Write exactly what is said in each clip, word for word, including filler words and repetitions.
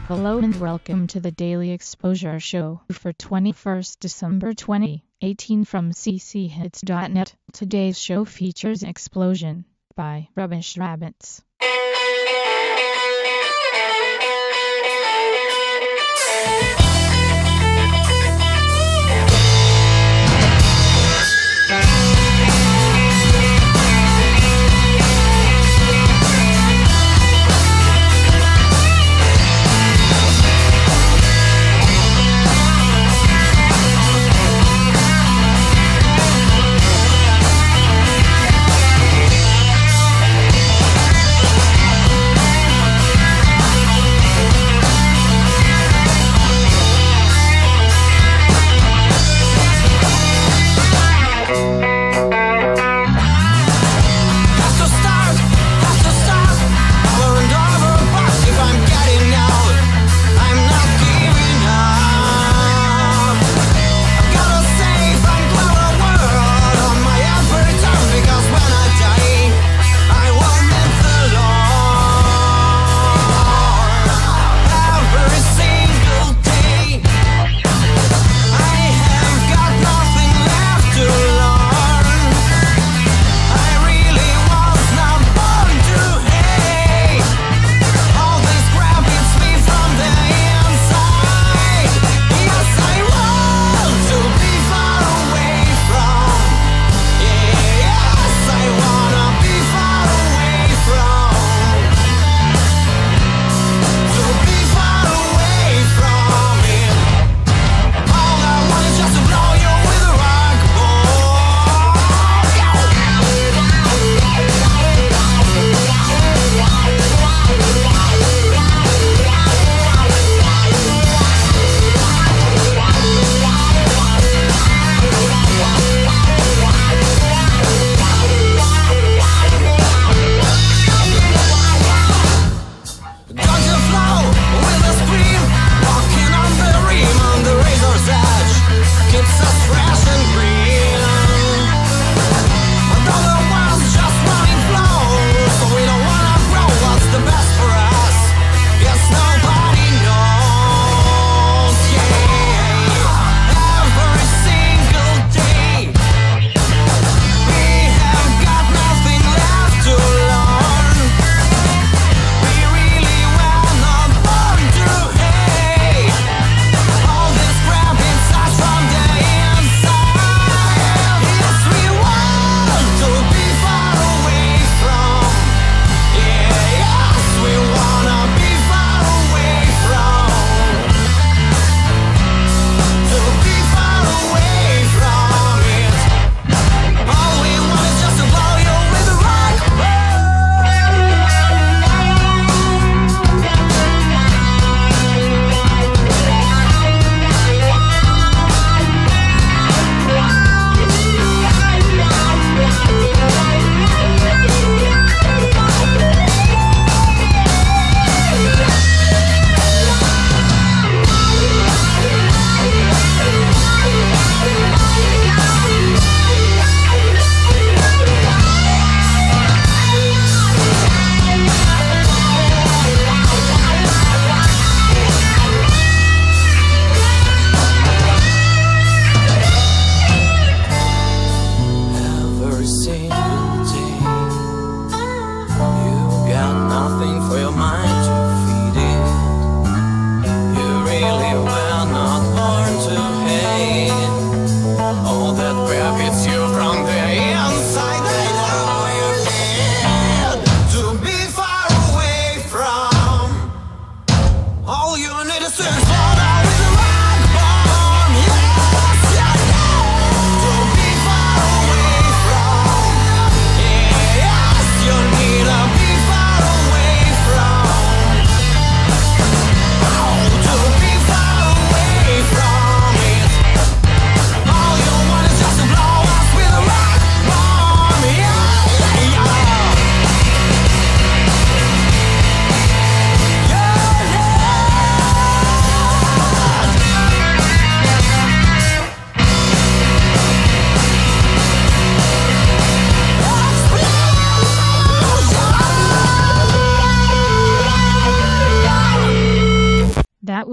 Hello and welcome to the Daily Exposure Show for twenty-first December twenty eighteen from c c hits dot net. Today's show features Explosion by Rubbish Rabbits.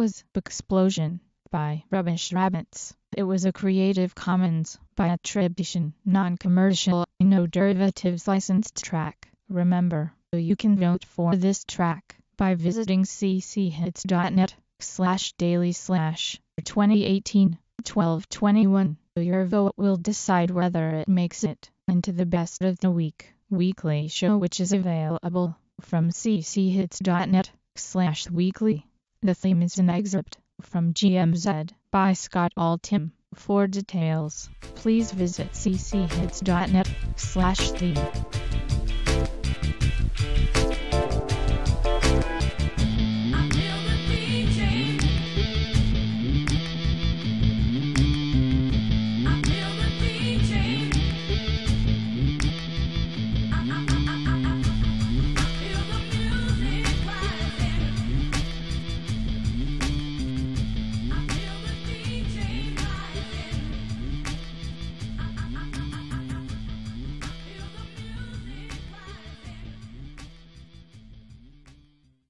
was Explosion by Rubbish Rabbits. It was a Creative Commons by attribution, non-commercial, no derivatives licensed track. Remember, you can vote for this track by visiting cchits.net slash daily slash 2018 twelve twenty-one. Your vote will decide whether it makes it into the best of the week weekly show, which is available from cchits.net slash weekly. The theme is an excerpt from G M Z by Scott Altham. For details, please visit cchits.net slash theme.